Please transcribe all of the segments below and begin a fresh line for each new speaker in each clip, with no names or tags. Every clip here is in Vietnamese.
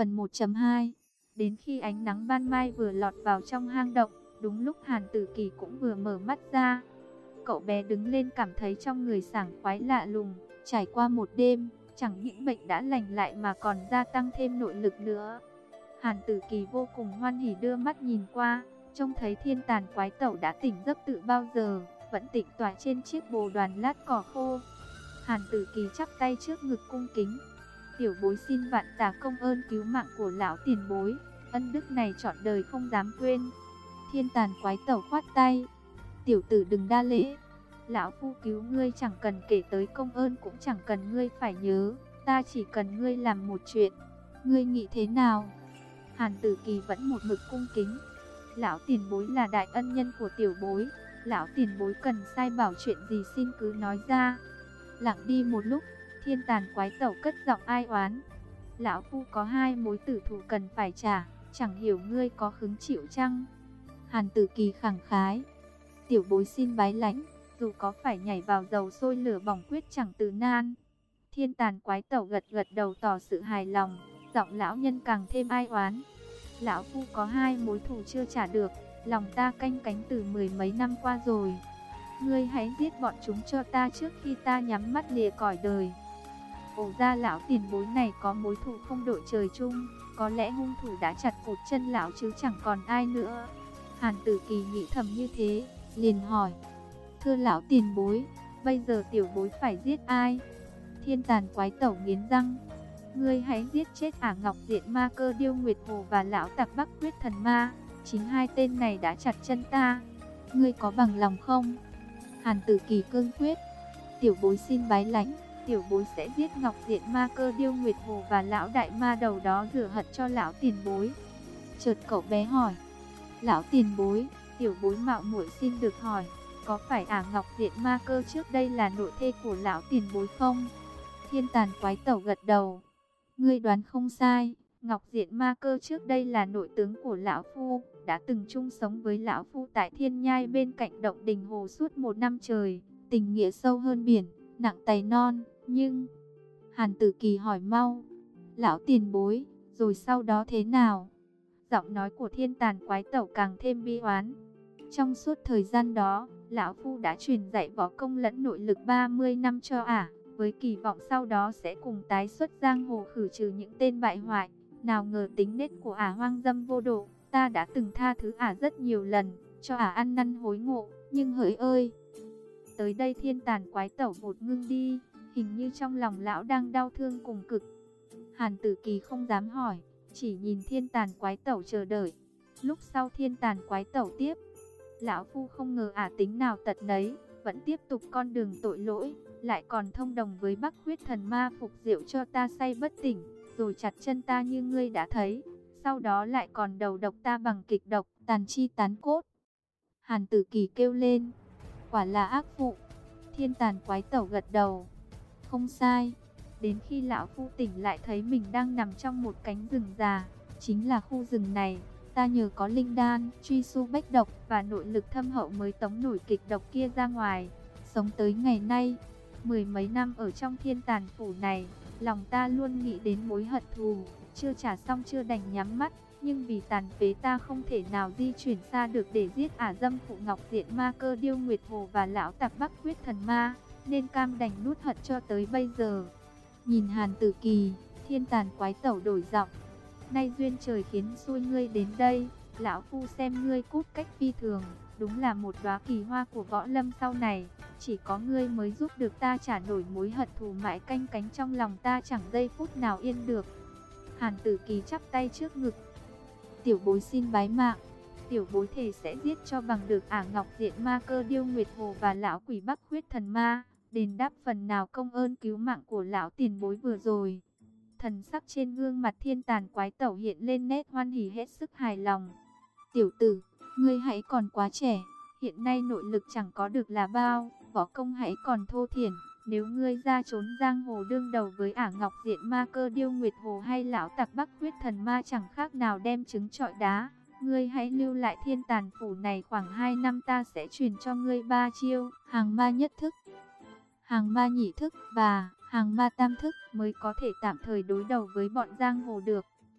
Phần 1.2. Đến khi ánh nắng ban mai vừa lọt vào trong hang động, đúng lúc Hàn Tử Kỳ cũng vừa mở mắt ra. Cậu bé đứng lên cảm thấy trong người sảng khoái lạ lùng, trải qua một đêm, chẳng những bệnh đã lành lại mà còn gia tăng thêm nội lực nữa. Hàn Tử Kỳ vô cùng hoan hỉ đưa mắt nhìn qua, trông thấy Thiên Tàn Quái Tẩu đã tỉnh giấc từ bao giờ, vẫn tịnh tọa trên chiếc bồ đoàn lát cỏ khô. Hàn Tử Kỳ chắp tay trước ngực cung kính. Tiểu bối xin vạn tà công ơn cứu mạng của lão tiền bối, ân đức này trọn đời không dám quên. Thiên Tàn Quái Tẩu khoát tay. Tiểu tử đừng đa lễ. Lão phu cứu ngươi chẳng cần kể tới công ơn, cũng chẳng cần ngươi phải nhớ. Ta chỉ cần ngươi làm một chuyện. Ngươi nghĩ thế nào? Hàn Tử Kỳ vẫn một mực cung kính. Lão tiền bối là đại ân nhân của tiểu bối. Lão tiền bối cần sai bảo chuyện gì xin cứ nói ra. Lặng đi một lúc, Thiên Tàn Quái Tẩu cất giọng ai oán. Lão phu có 2 mối tử thù cần phải trả, chẳng hiểu ngươi có hứng chịu chăng? Hàn Tử Kỳ khẳng khái. Tiểu bối xin bái lãnh, dù có phải nhảy vào dầu sôi lửa bỏng quyết chẳng từ nan. Thiên Tàn Quái Tẩu gật gật đầu tỏ sự hài lòng, giọng lão nhân càng thêm ai oán. Lão phu có 2 mối thù chưa trả được, lòng ta canh cánh từ 10 mấy năm qua rồi. Ngươi hãy giết bọn chúng cho ta trước khi ta nhắm mắt lìa cõi đời. Ổ ra lão tiền bối này có mối thù không đội trời chung, có lẽ hung thủ đã chặt cụt chân lão chứ chẳng còn ai nữa. Hàn Tử Kỳ nghĩ thầm như thế, liền hỏi. Thưa lão tiền bối, bây giờ tiểu bối phải giết ai? Thiên Tàn Quái Tẩu nghiến răng. Ngươi hãy giết chết Ả Ngọc Diện Ma Cơ Điêu Nguyệt Hồ và lão tặc Bắc Huyết Thần Ma. Chính 2 tên này đã chặt chân ta. Ngươi có bằng lòng không? Hàn Tử Kỳ cương quyết. Tiểu bối xin bái lãnh, tiểu bối sẽ giết Ngọc Diện Ma Cơ Điêu Nguyệt Hồ và lão đại ma đầu đó rửa hận cho lão tiền bối. Chợt cậu bé hỏi. Lão tiền bối, tiểu bối mạo muội xin được hỏi, có phải Ả Ngọc Diện Ma Cơ trước đây là nội thê của lão tiền bối không? Thiên Tàn Quái Tẩu gật đầu. Ngươi đoán không sai, Ngọc Diện Ma Cơ trước đây là nội tướng của lão phu, đã từng chung sống với lão phu tại Thiên Nhai bên cạnh động Đình Hồ suốt 1 năm trời, tình nghĩa sâu hơn biển, nặng tày non, nhưng... Hàn Tử Kỳ hỏi mau. Lão tiền bối, rồi sau đó thế nào? Giọng nói của Thiên Tàn Quái Tẩu càng thêm bi oán. Trong suốt thời gian đó, lão phu đã truyền dạy võ công lẫn nội lực 30 năm cho Ả, với kỳ vọng sau đó sẽ cùng tái xuất giang hồ khử trừ những tên bại hoại. Nào ngờ tính nết của Ả hoang dâm vô độ, ta đã từng tha thứ Ả rất nhiều lần, cho Ả ăn năn hối ngộ, nhưng hỡi ơi! Tới đây Thiên Tàn Quái Tẩu vụt ngưng đi, hình như trong lòng lão đang đau thương cùng cực. Hàn Tử Kỳ không dám hỏi, chỉ nhìn Thiên Tàn Quái Tẩu chờ đợi. Lúc sau Thiên Tàn Quái Tẩu tiếp. Lão phu không ngờ Ả tính nào tật nấy, vẫn tiếp tục con đường tội lỗi, lại còn thông đồng với Bắc Huyết Thần Ma phục rượu cho ta say bất tỉnh, rồi chặt chân ta như ngươi đã thấy, sau đó lại còn đầu độc ta bằng kịch độc, tàn chi tán cốt. Hàn Tử Kỳ kêu lên, quả là ác phụ. Thiên Tàn Quái Tẩu gật đầu, không sai. Đến khi lão phu tỉnh lại thấy mình đang nằm trong một cánh rừng già, chính là khu rừng này. Ta nhờ có linh đan, truy su bách độc và nội lực thâm hậu mới tống nổi kịch độc kia ra ngoài. Sống tới ngày nay, 10 mấy năm ở trong Thiên Tàn Phủ này, lòng ta luôn nghĩ đến mối hận thù, chưa trả xong chưa đành nhắm mắt. Nhưng vì tàn phế ta không thể nào di chuyển xa được để giết Ả dâm phụ Ngọc Diện Ma Cơ Điêu Nguyệt Hồ và lão tặc Bắc Huyết Thần Ma, nên cam đành nuốt hận cho tới bây giờ. Nhìn Hàn Tử Kỳ, Thiên Tàn Quái Tẩu đổi giọng. Nay duyên trời khiến xui ngươi đến đây, lão phu xem ngươi cốt cách phi thường, đúng là một đóa kỳ hoa của võ lâm sau này, chỉ có ngươi mới giúp được ta trả nổi mối hận thù mãi canh cánh trong lòng ta chẳng giây phút nào yên được. Hàn Tử Kỳ chắp tay trước ngực. Tiểu bối xin bái mạng, tiểu bối thề sẽ giết cho bằng được Ả Ngọc Diện Ma Cơ Điêu Nguyệt Hồ và lão quỷ Bắc Huyết Thần Ma, đền đáp phần nào công ơn cứu mạng của lão tiền bối vừa rồi. Thần sắc trên gương mặt Thiên Tàn Quái Tẩu hiện lên nét hoan hỉ hết sức hài lòng. Tiểu tử, ngươi hãy còn quá trẻ, hiện nay nội lực chẳng có được là bao, võ công hãy còn thô thiển. Nếu ngươi ra trốn giang hồ đương đầu với Ả Ngọc Diện Ma Cơ Điêu Nguyệt Hồ hay lão tặc Bắc Huyết Thần Ma chẳng khác nào đem trứng trọi đá. Ngươi hãy lưu lại Thiên Tàn Phủ này khoảng 2 năm, ta sẽ truyền cho ngươi 3 chiêu, hàng ma nhất thức, hàng ma nhị thức và hàng ma tam thức mới có thể tạm thời đối đầu với bọn giang hồ được.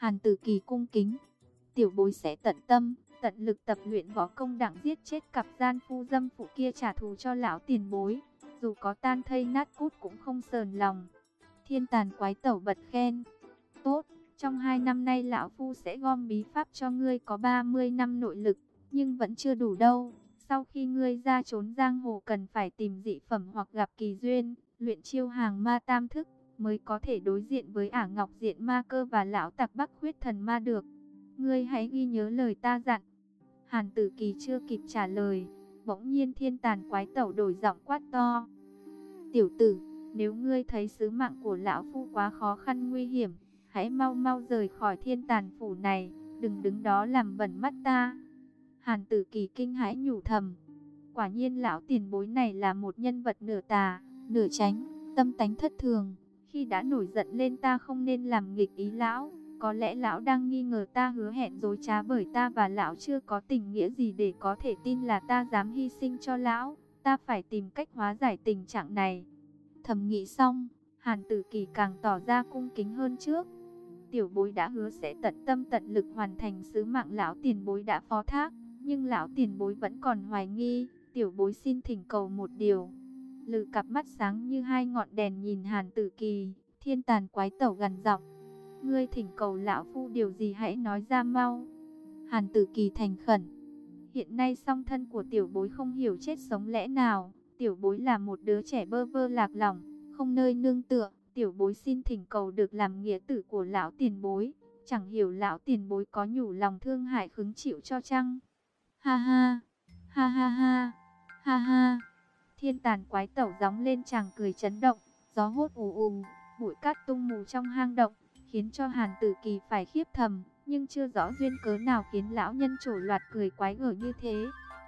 Hàn Tử Kỳ cung kính, tiểu bối sẽ tận tâm, tận lực tập luyện võ công đặng giết chết cặp gian phu dâm phụ kia trả thù cho lão tiền bối. Dù có tan thây nát cút cũng không sờn lòng. Thiên Tàn Quái Tẩu bật khen. Tốt, trong 2 năm nay lão phu sẽ gom bí pháp cho ngươi có 30 năm nội lực, nhưng vẫn chưa đủ đâu. Sau khi ngươi ra trốn giang hồ cần phải tìm dị phẩm hoặc gặp kỳ duyên, luyện chiêu hàng ma tam thức, mới có thể đối diện với Ả Ngọc Diện Ma Cơ và lão tặc Bắc Huyết Thần Ma được. Ngươi hãy ghi nhớ lời ta dặn. Hàn Tử Kỳ chưa kịp trả lời, bỗng nhiên Thiên Tàn Quái Tẩu đổi giọng quát to. Tiểu tử, nếu ngươi thấy sứ mạng của lão phu quá khó khăn nguy hiểm, hãy mau mau rời khỏi Thiên Tàn phủ này, đừng đứng đó làm bẩn mắt ta. Hàn Tử Kỳ kinh hãi nhủ thầm, quả nhiên lão tiền bối này là một nhân vật nửa tà, nửa chánh, tâm tánh thất thường. Khi đã nổi giận lên ta không nên làm nghịch ý lão. Có lẽ lão đang nghi ngờ ta hứa hẹn dối trá, bởi ta và lão chưa có tình nghĩa gì để có thể tin là ta dám hy sinh cho lão. Ta phải tìm cách hóa giải tình trạng này. Thầm nghĩ xong, Hàn Tử Kỳ càng tỏ ra cung kính hơn trước. Tiểu bối đã hứa sẽ tận tâm tận lực hoàn thành sứ mạng lão tiền bối đã phó thác, nhưng lão tiền bối vẫn còn hoài nghi. Tiểu bối xin thỉnh cầu một điều. Lừ cặp mắt sáng như hai ngọn đèn nhìn Hàn Tử Kỳ. Thiên Tàn Quái Tẩu gằn giọng, ngươi thỉnh cầu lão phu điều gì hãy nói ra mau. Hàn Tử Kỳ thành khẩn, hiện nay song thân của tiểu bối không hiểu chết sống lẽ nào. Tiểu bối là một đứa trẻ bơ vơ lạc lõng, không nơi nương tựa. Tiểu bối xin thỉnh cầu được làm nghĩa tử của lão tiền bối. Chẳng hiểu lão tiền bối có nhủ lòng thương hại khứng chịu cho chăng? Ha ha, ha ha ha, ha ha. Thiên Tàn Quái Tẩu gióng lên tràng cười chấn động. Gió hốt ù ù, bụi cát tung mù trong hang động, khiến cho Hàn Tử Kỳ phải khiếp thầm, nhưng chưa rõ duyên cớ nào khiến lão nhân trổ loạt cười quái gở như thế.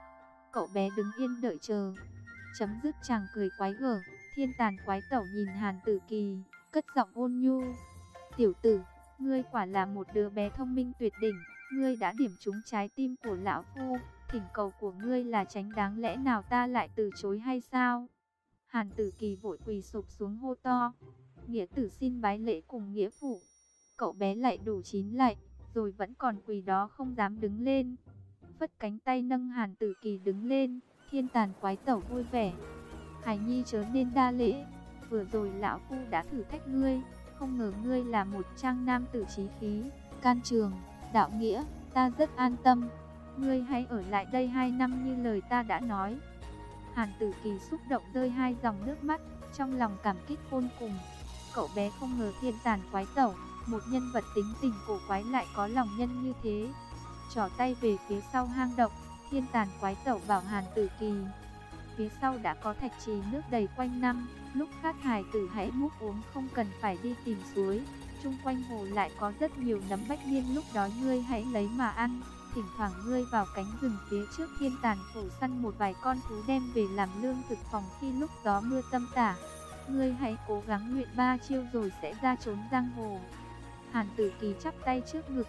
Cậu bé đứng yên đợi chờ. Chấm dứt chàng cười quái gở, Thiên Tàn Quái Tẩu nhìn Hàn Tử Kỳ, cất giọng ôn nhu. Tiểu tử, ngươi quả là một đứa bé thông minh tuyệt đỉnh, ngươi đã điểm trúng trái tim của lão phu. Thỉnh cầu của ngươi là tránh đáng lẽ nào ta lại từ chối hay sao? Hàn Tử Kỳ vội quỳ sụp xuống hô to. Nghĩa tử xin bái lễ cùng nghĩa phụ. Cậu bé lại đủ 9 lạy, rồi vẫn còn quỳ đó không dám đứng lên. Phất cánh tay nâng Hàn Tử Kỳ đứng lên. Thiên Tàn Quái Tẩu vui vẻ. Hải nhi chớ nên đa lễ. Vừa rồi lão phu đã thử thách ngươi, không ngờ ngươi là một trang nam tử chí khí, can trường, đạo nghĩa, ta rất an tâm. Ngươi hãy ở lại đây 2 năm như lời ta đã nói. Hàn Tử Kỳ xúc động rơi 2 dòng nước mắt, trong lòng cảm kích vô cùng. Cậu bé không ngờ Thiên Tàn Quái Tẩu, một nhân vật tính tình cổ quái lại có lòng nhân như thế. Trỏ tay về phía sau hang động, Thiên Tàn Quái Tẩu bảo Hàn Tử Kỳ. Phía sau đã có thạch trì nước đầy quanh năm, lúc khát hài tử hãy múc uống, không cần phải đi tìm suối. Chung quanh hồ lại có rất nhiều nấm bách niên, lúc đó ngươi hãy lấy mà ăn. Thỉnh thoảng ngươi vào cánh rừng phía trước Thiên Tàn phủ săn một vài con thú đem về làm lương thực phòng khi lúc gió mưa tầm tả. Ngươi hãy cố gắng luyện 3 chiêu rồi sẽ ra trốn giang hồ. Hàn Tử Kỳ chắp tay trước ngực.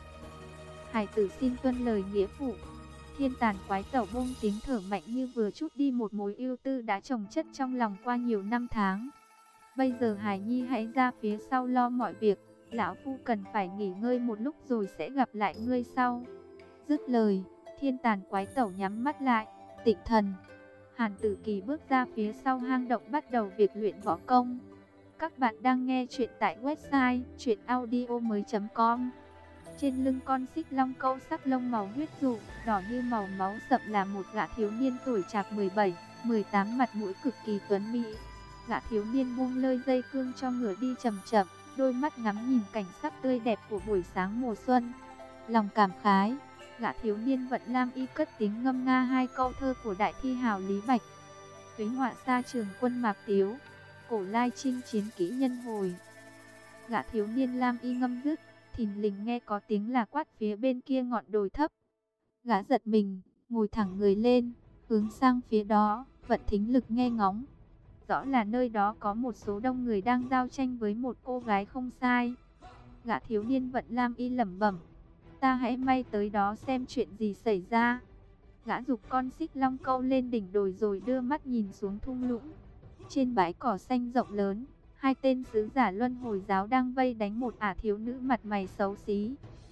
Hải tử xin tuân lời nghĩa phụ. Thiên Tàn Quái Tẩu buông tiếng thở mạnh như vừa trút đi một mối ưu tư đã chồng chất trong lòng qua nhiều năm tháng. Bây giờ Hải nhi hãy ra phía sau lo mọi việc. Lão phu cần phải nghỉ ngơi một lúc rồi sẽ gặp lại ngươi sau. Dứt lời, Thiên Tàn Quái Tẩu nhắm mắt lại, tịnh thần. Hàn Tử Kỳ bước ra phía sau hang động bắt đầu việc luyện võ công. Các bạn đang nghe chuyện tại website chuyenaudio.com. Trên lưng con xích long câu sắc lông màu huyết dụ, đỏ như màu máu sậm là một gã thiếu niên tuổi trạc 17, 18, mặt mũi cực kỳ tuấn mỹ. Gã thiếu niên buông lơi dây cương cho ngựa đi chậm chậm, đôi mắt ngắm nhìn cảnh sắc tươi đẹp của buổi sáng mùa xuân. Lòng cảm khái, gã thiếu niên vận lam y cất tiếng ngâm nga 2 câu thơ của đại thi hào Lý Bạch. Tuế họa xa trường quân Mạc Tiếu, cổ lai chinh chiến kỹ nhân hồi. Gã thiếu niên lam y ngâm dứt, thình lình nghe có tiếng là quát phía bên kia ngọn đồi thấp. Gã giật mình, ngồi thẳng người lên, hướng sang phía đó, vận thính lực nghe ngóng. Rõ là nơi đó có một số đông người đang giao tranh với một cô gái không sai. Gã thiếu niên vận lam y lẩm bẩm, ta hãy may tới đó xem chuyện gì xảy ra. Gã giục con xích long câu lên đỉnh đồi rồi đưa mắt nhìn xuống thung lũng. Trên bãi cỏ xanh rộng lớn, 2 tên sứ giả luân hồi giáo đang vây đánh một ả thiếu nữ mặt mày xấu xí.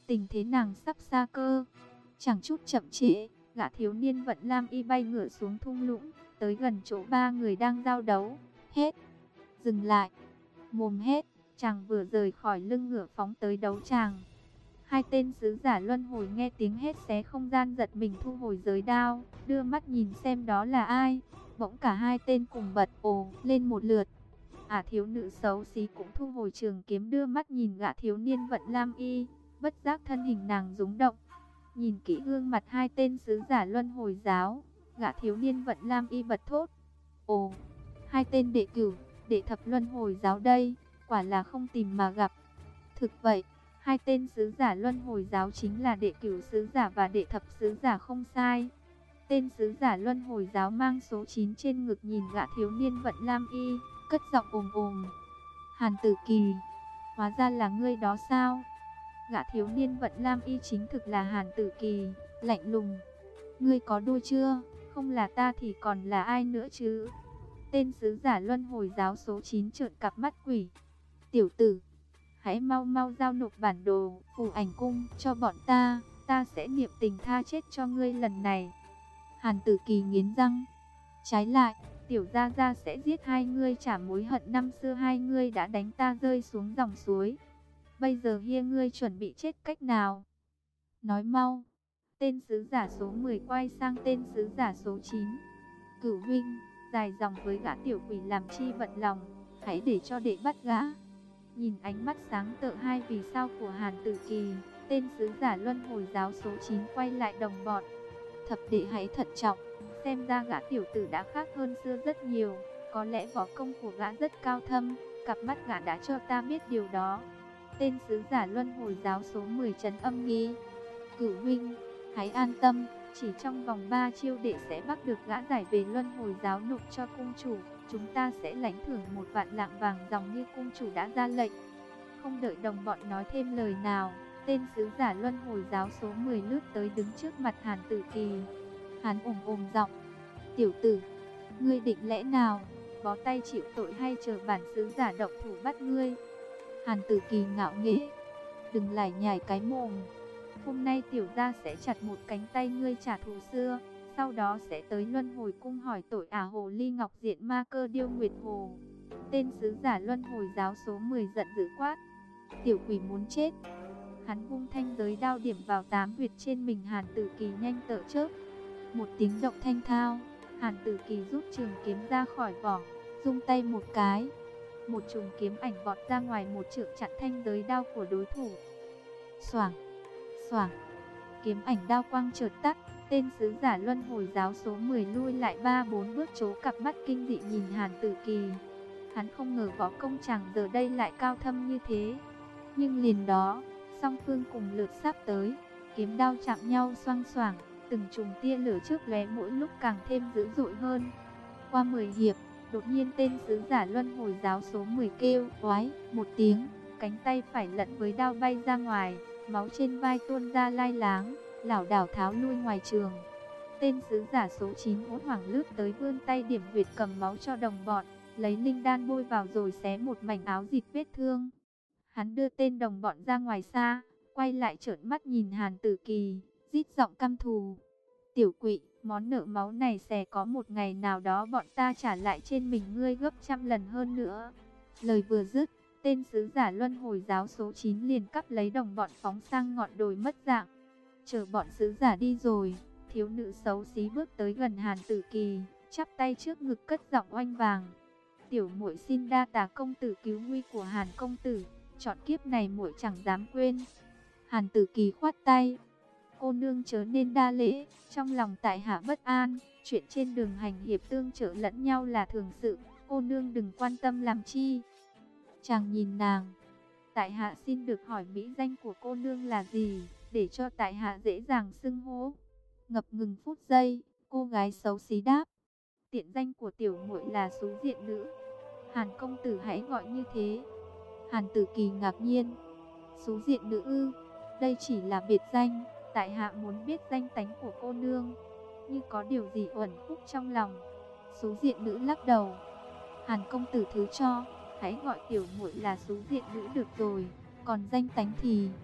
tình thế nàng sắp xa cơ. Chẳng chút chậm trễ, gã thiếu niên vận lam y bay ngựa xuống thung lũng, tới gần chỗ ba người đang giao đấu. Hết, dừng lại, mồm hết, chàng vừa rời khỏi lưng ngựa phóng tới đấu tràng. Hai tên sứ giả luân hồi nghe tiếng hét xé không gian giật mình thu hồi giới đao, đưa mắt nhìn xem đó là ai. Bỗng cả hai tên cùng bật ồ lên một lượt. Thiếu nữ xấu xí cũng thu hồi trường kiếm, đưa mắt nhìn gã thiếu niên vận lam y, bất giác thân hình nàng rung động. Nhìn kỹ gương mặt hai tên sứ giả luân hồi giáo, gã thiếu niên vận lam y bật thốt: ồ, hai tên đệ cửu, đệ thập luân hồi giáo đây, quả là không tìm mà gặp. Thực vậy, hai tên sứ giả luân hồi giáo chính là đệ cửu sứ giả và đệ thập sứ giả không sai. Tên sứ giả luân hồi giáo mang số 9 trên ngực nhìn gã thiếu niên vận lam y, cất giọng ồm ồm: Hàn Tử Kỳ, hóa ra là ngươi đó sao? Gã thiếu niên vận lam y chính thực là Hàn Tử Kỳ, lạnh lùng: ngươi có đuôi chưa? Không là ta thì còn là ai nữa chứ? Tên sứ giả luân hồi giáo số 9 trợn cặp mắt quỷ: tiểu tử, hãy mau mau giao nộp bản đồ phù ảnh cung cho bọn ta sẽ niệm tình tha chết cho ngươi lần này. Hàn Tử Kỳ nghiến răng: trái lại, tiểu gia gia sẽ giết hai ngươi trả mối hận năm xưa hai ngươi đã đánh ta rơi xuống dòng suối. Bây giờ hia ngươi chuẩn bị chết cách nào? Nói mau. Tên sứ giả số 10 quay sang tên sứ giả số 9. Cửu huynh, dài dòng với gã tiểu quỷ làm chi bận lòng, hãy để cho đệ bắt gã. Nhìn ánh mắt sáng tợ hai vì sao của Hàn Tử Kỳ, tên sứ giả luân hồi giáo số 9 quay lại đồng bọn: thập đệ hãy thận trọng, xem ra gã tiểu tử đã khác hơn xưa rất nhiều, có lẽ võ công của gã rất cao thâm, cặp mắt gã đã cho ta biết điều đó. Tên sứ giả luân hồi giáo số 10 trấn âm nghi: cửu huynh, hãy an tâm, chỉ trong vòng 3 chiêu đệ sẽ bắt được gã giải về luân hồi giáo nộp cho cung chủ. Chúng ta sẽ lãnh thưởng 1 vạn lạng vàng dòng như cung chủ đã ra lệnh. Không đợi đồng bọn nói thêm lời nào, tên sứ giả luân hồi giáo số 10 lướt tới đứng trước mặt Hàn Tử Kỳ. Hắn ồm giọng: tiểu tử, ngươi định lẽ nào bó tay chịu tội hay chờ bản sứ giả động thủ bắt ngươi? Hàn Tử Kỳ ngạo nghễ: đừng lải nhải cái mồm. Hôm nay tiểu gia sẽ chặt một cánh tay ngươi trả thù xưa, sau đó sẽ tới luân hồi cung hỏi tội hồ ly ngọc diện ma cơ điêu nguyệt hồ. Tên sứ giả luân hồi giáo số 10 giận dữ quát: tiểu quỷ muốn chết. Hắn vung thanh giới đao điểm vào 8 huyệt trên mình Hàn Tử Kỳ nhanh tở chớp. Một tiếng động thanh thao, Hàn Tử Kỳ rút trường kiếm ra khỏi vỏ, rung tay một cái, một chùm kiếm ảnh vọt ra ngoài một trượng chặn thanh giới đao của đối thủ. Xoảng, xoảng, kiếm ảnh đao quang chợt tắt, tên sứ giả luân hồi giáo số 10 lui lại 3-4 bước, trố cặp mắt kinh dị nhìn Hàn Tử Kỳ. Hắn không ngờ võ công chàng giờ đây lại cao thâm như thế. Nhưng liền đó, song phương cùng lượt sắp tới, kiếm đao chạm nhau xoang xoảng, từng chùm tia lửa trước lóe mỗi lúc càng thêm dữ dội hơn. Qua 10 hiệp, đột nhiên tên sứ giả luân hồi giáo số 10 kêu oái một tiếng, cánh tay phải lẫn với đao bay ra ngoài, máu trên vai tuôn ra lai láng, lảo đảo tháo lui ngoài trường. Tên sứ giả số 9 hốt hoảng lướt tới vươn tay điểm huyệt cầm máu cho đồng bọn, lấy linh đan bôi vào rồi xé một mảnh áo dịt vết thương. Hắn đưa tên đồng bọn ra ngoài xa, quay lại trợn mắt nhìn Hàn Tử Kỳ, rít giọng căm thù: tiểu quỷ, món nợ máu này sẽ có một ngày nào đó bọn ta trả lại trên mình ngươi gấp trăm lần hơn nữa. Lời vừa dứt, tên sứ giả luân hồi giáo số 9 liền cắp lấy đồng bọn phóng sang ngọn đồi mất dạng. Chờ bọn sứ giả đi rồi, thiếu nữ xấu xí bước tới gần Hàn Tử Kỳ, chắp tay trước ngực cất giọng oanh vàng: tiểu muội xin đa tạ công tử cứu nguy của Hàn công tử, trọn kiếp này muội chẳng dám quên. Hàn Tử Kỳ khoát tay: cô nương chớ nên đa lễ, trong lòng tại hạ bất an, chuyện trên đường hành hiệp tương trợ lẫn nhau là thường sự, cô nương đừng quan tâm làm chi. Chàng nhìn nàng: tại hạ xin được hỏi mỹ danh của cô nương là gì, để cho tại hạ dễ dàng xưng hô. Ngập ngừng phút giây, cô gái xấu xí đáp: tiện danh của tiểu muội là Sú Diện Nữ. Hàn công tử hãy gọi như thế. Hàn Tử Kỳ ngạc nhiên: Sú Diện Nữ ư? Đây chỉ là biệt danh, tại hạ muốn biết danh tánh của cô nương, như có điều gì uẩn khúc trong lòng. Sú Diện Nữ lắc đầu: Hàn công tử thứ cho, hãy gọi tiểu muội là Sú Diện Nữ được rồi, còn danh tánh thì...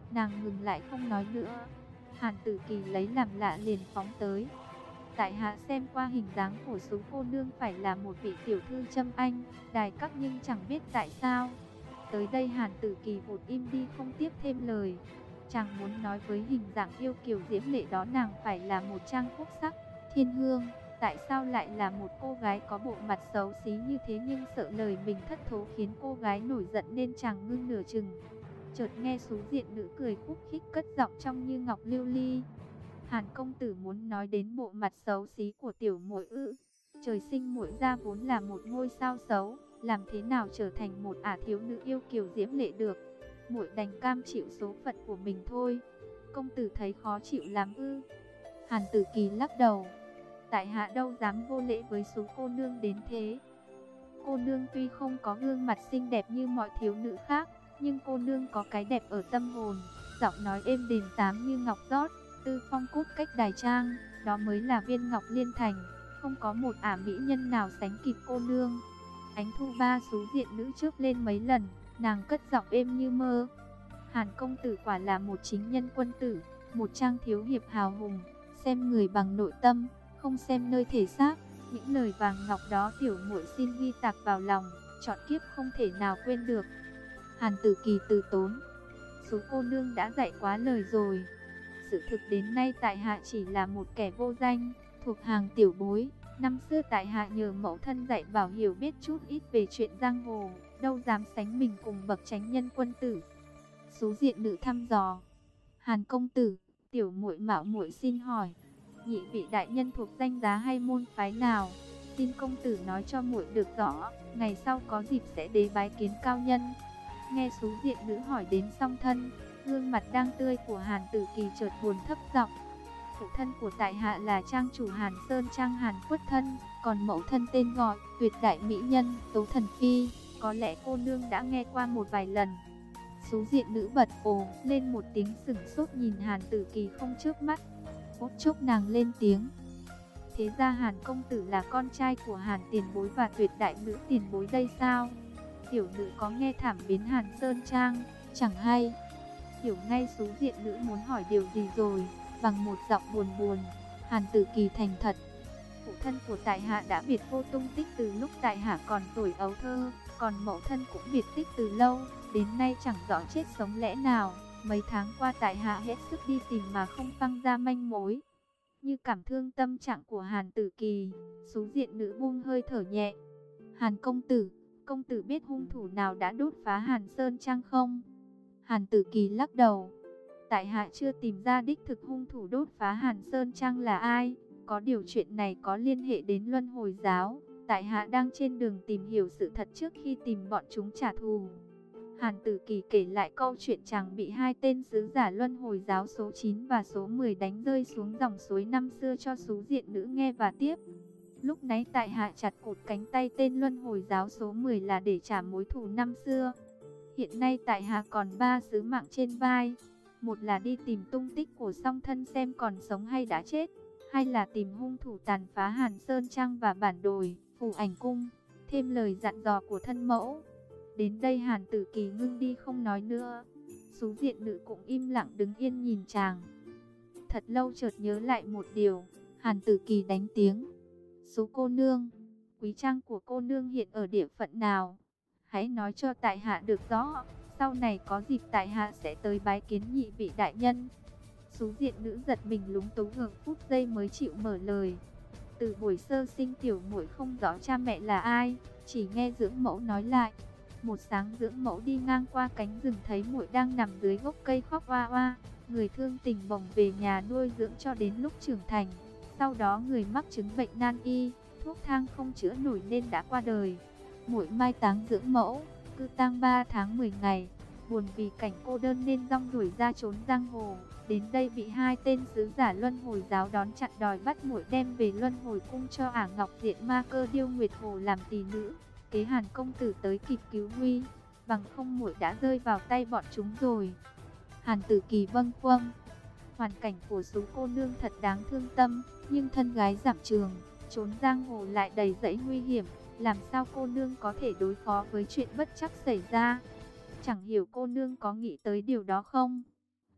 Nàng ngừng lại không nói nữa. Hàn Tử Kỳ lấy làm lạ liền phóng tới. Tại hạ xem qua hình dáng của số cô nương phải là một vị tiểu thư Trâm Anh, đài các, nhưng chẳng biết tại sao. Tới đây Hàn Tử Kỳ vụt im đi không tiếp thêm lời. Chàng muốn nói với hình dạng yêu kiều diễm lệ đó nàng phải là một trang quốc sắc, thiên hương. Tại sao lại là một cô gái có bộ mặt xấu xí như thế, nhưng sợ lời mình thất thố khiến cô gái nổi giận nên chàng ngưng nửa chừng. Chợt nghe Sú Diện Nữ cười khúc khích cất giọng trong như ngọc lưu ly. Hàn công tử muốn nói đến bộ mặt xấu xí của tiểu muội ư? Trời sinh muội ra vốn là một ngôi sao xấu, làm thế nào trở thành một ả thiếu nữ yêu kiều diễm lệ được? Muội đành cam chịu số phận của mình thôi. Công tử thấy khó chịu lắm ư? Hàn Tử Kỳ lắc đầu. Tại hạ đâu dám vô lễ với số cô nương đến thế. Cô nương tuy không có gương mặt xinh đẹp như mọi thiếu nữ khác, nhưng cô nương có cái đẹp ở tâm hồn, giọng nói êm đềm tám như ngọc rót, tư phong cốt cách đài trang, đó mới là viên ngọc liên thành, không có một ả mỹ nhân nào sánh kịp cô nương. Ánh thu ba Sú Diện Nữ chớp lên mấy lần, nàng cất giọng êm như mơ. Hàn công tử quả là một chính nhân quân tử, một trang thiếu hiệp hào hùng, xem người bằng nội tâm, không xem nơi thể xác. Những lời vàng ngọc đó tiểu muội xin ghi tạc vào lòng, trọn kiếp không thể nào quên được. Hàn Tử Kỳ từ tốn. Số cô nương đã dạy quá lời rồi. Sự thực đến nay tại hạ chỉ là một kẻ vô danh, thuộc hàng tiểu bối. Năm xưa tại hạ nhờ mẫu thân dạy bảo hiểu biết chút ít về chuyện giang hồ, đâu dám sánh mình cùng bậc chánh nhân quân tử. Sú Diện Nữ thăm dò. Hàn công tử, tiểu muội mạo muội xin hỏi, nhị vị đại nhân thuộc danh giá hay môn phái nào? Xin công tử nói cho muội được rõ, ngày sau có dịp sẽ đến bái kiến cao nhân. Nghe Sú Diện Nữ hỏi đến song thân, gương mặt đang tươi của Hàn Tử Kỳ chợt buồn thấp giọng. Phụ thân của tại hạ là trang chủ Hàn Sơn Trang Hàn Quất Thân, còn mẫu thân tên gọi tuyệt đại mỹ nhân Tố Thần Phi, có lẽ cô nương đã nghe qua một vài lần. Sú Diện Nữ bật ồ lên một tiếng sửng sốt nhìn Hàn Tử Kỳ không chớp mắt. Phút chốc nàng lên tiếng. Thế ra Hàn công tử là con trai của Hàn tiền bối và tuyệt đại nữ tiền bối đây sao? Tiểu nữ có nghe thảm biến Hàn Sơn Trang, chẳng hay. Hiểu ngay Sú Diện Nữ muốn hỏi điều gì rồi, bằng một giọng buồn buồn. Hàn Tử Kỳ thành thật. Phụ thân của tại hạ đã biệt vô tung tích từ lúc tại hạ còn tuổi ấu thơ, còn mẫu thân cũng biệt tích từ lâu, đến nay chẳng rõ chết sống lẽ nào. Mấy tháng qua tại hạ hết sức đi tìm mà không phăng ra manh mối. Như cảm thương tâm trạng của Hàn Tử Kỳ, Sú Diện Nữ buông hơi thở nhẹ. Hàn công tử biết hung thủ nào đã đốt phá Hàn Sơn Trang không? Hàn Tử Kỳ lắc đầu. Tại hạ chưa tìm ra đích thực hung thủ đốt phá Hàn Sơn Trang là ai. Có điều chuyện này có liên hệ đến Luân Hồi Giáo. Tại hạ đang trên đường tìm hiểu sự thật trước khi tìm bọn chúng trả thù. Hàn Tử Kỳ kể lại câu chuyện chàng bị hai tên sứ giả Luân Hồi Giáo số 9 và số 10 đánh rơi xuống dòng suối năm xưa cho Sú Diện Nữ nghe và tiếp. Lúc nãy tại hạ chặt cụt cánh tay tên Luân Hồi Giáo số 10 là để trả mối thù năm xưa. Hiện nay tại hạ còn 3 sứ mạng trên vai. Một là đi tìm tung tích của song thân xem còn sống hay đã chết. Hai là tìm hung thủ tàn phá Hàn Sơn Trang và bản đồi, Phù Ảnh Cung. Thêm lời dặn dò của thân mẫu. Đến đây Hàn Tử Kỳ ngưng đi không nói nữa. Sú Diện Nữ cũng im lặng đứng yên nhìn chàng. Thật lâu chợt nhớ lại một điều, Hàn Tử Kỳ đánh tiếng. Sú cô nương, quý trang của cô nương hiện ở địa phận nào? Hãy nói cho tại hạ được rõ, sau này có dịp tại hạ sẽ tới bái kiến nhị vị đại nhân. Sú Diện Nữ giật mình lúng túng hưởng phút giây mới chịu mở lời. Từ buổi sơ sinh tiểu muội không rõ cha mẹ là ai, chỉ nghe dưỡng mẫu nói lại. Một sáng dưỡng mẫu đi ngang qua cánh rừng thấy muội đang nằm dưới gốc cây khóc oa oa, người thương tình bồng về nhà nuôi dưỡng cho đến lúc trưởng thành. Sau đó người mắc chứng bệnh nan y, thuốc thang không chữa nổi nên đã qua đời. Muội mai táng dưỡng mẫu, cư tang 3 tháng 10 ngày, buồn vì cảnh cô đơn nên rong ruổi ra trốn giang hồ. Đến đây bị hai tên sứ giả Luân Hồi Giáo đón chặn đòi bắt muội đem về Luân Hồi Cung cho ả Ngọc Diện Ma Cơ Điêu Nguyệt Hồ làm tỳ nữ. Kế Hàn công tử tới kịp cứu nguy, bằng không muội đã rơi vào tay bọn chúng rồi. Hàn Tử Kỳ vâng vâng. Hoàn cảnh của Sú cô nương thật đáng thương tâm, nhưng thân gái dạm trường, trốn giang hồ lại đầy rẫy nguy hiểm, làm sao cô nương có thể đối phó với chuyện bất trắc xảy ra? Chẳng hiểu cô nương có nghĩ tới điều đó không?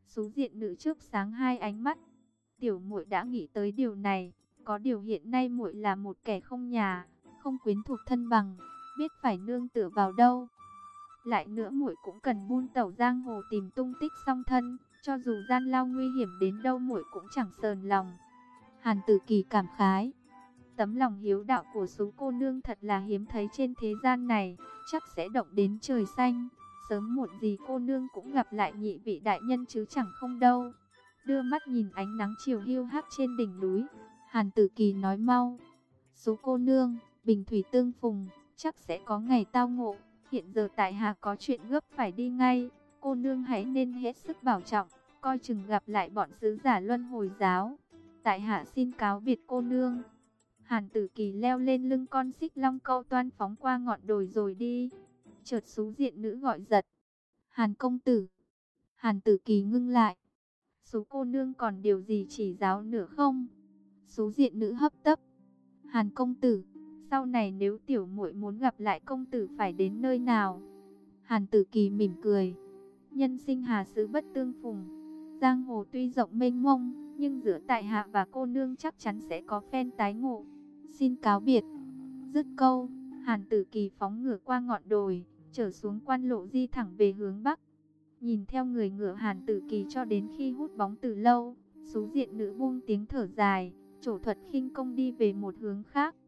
Sú diện nữ chớp sáng hai ánh mắt. Tiểu muội đã nghĩ tới điều này, có điều hiện nay muội là một kẻ không nhà, không quyến thuộc thân bằng, biết phải nương tựa vào đâu. Lại nữa muội cũng cần buôn tẩu giang hồ tìm tung tích song thân, cho dù gian lao nguy hiểm đến đâu muội cũng chẳng sờn lòng. Hàn Tử Kỳ cảm khái, tấm lòng hiếu đạo của Sú cô nương thật là hiếm thấy trên thế gian này, chắc sẽ động đến trời xanh. Sớm muộn gì cô nương cũng gặp lại nhị vị đại nhân chứ chẳng không đâu. Đưa mắt nhìn ánh nắng chiều hiu hắt trên đỉnh núi, Hàn Tử Kỳ nói mau, Sú cô nương, bình thủy tương phùng, chắc sẽ có ngày tao ngộ. Hiện giờ tại hạ có chuyện gấp phải đi ngay, cô nương hãy nên hết sức bảo trọng, coi chừng gặp lại bọn sứ giả luân hồi giáo. Tại hạ xin cáo biệt cô nương. Hàn Tử Kỳ leo lên lưng con xích long câu toan phóng qua ngọn đồi rồi đi. Chợt Sú diện nữ gọi giật, Hàn công tử. Hàn Tử Kỳ ngưng lại, Sú cô nương còn điều gì chỉ giáo nữa không? Sú diện nữ hấp tấp, Hàn công tử, sau này nếu tiểu muội muốn gặp lại công tử phải đến nơi nào? Hàn Tử Kỳ mỉm cười, nhân sinh hà xứ bất tương phùng, giang hồ tuy rộng mênh mông, nhưng giữa tại hạ và cô nương chắc chắn sẽ có phen tái ngộ. Xin cáo biệt. Dứt câu, Hàn Tử Kỳ phóng ngựa qua ngọn đồi, trở xuống quan lộ di thẳng về hướng bắc. Nhìn theo người ngựa Hàn Tử Kỳ cho đến khi hút bóng từ lâu, Sú diện nữ buông tiếng thở dài, trổ thuật khinh công đi về một hướng khác.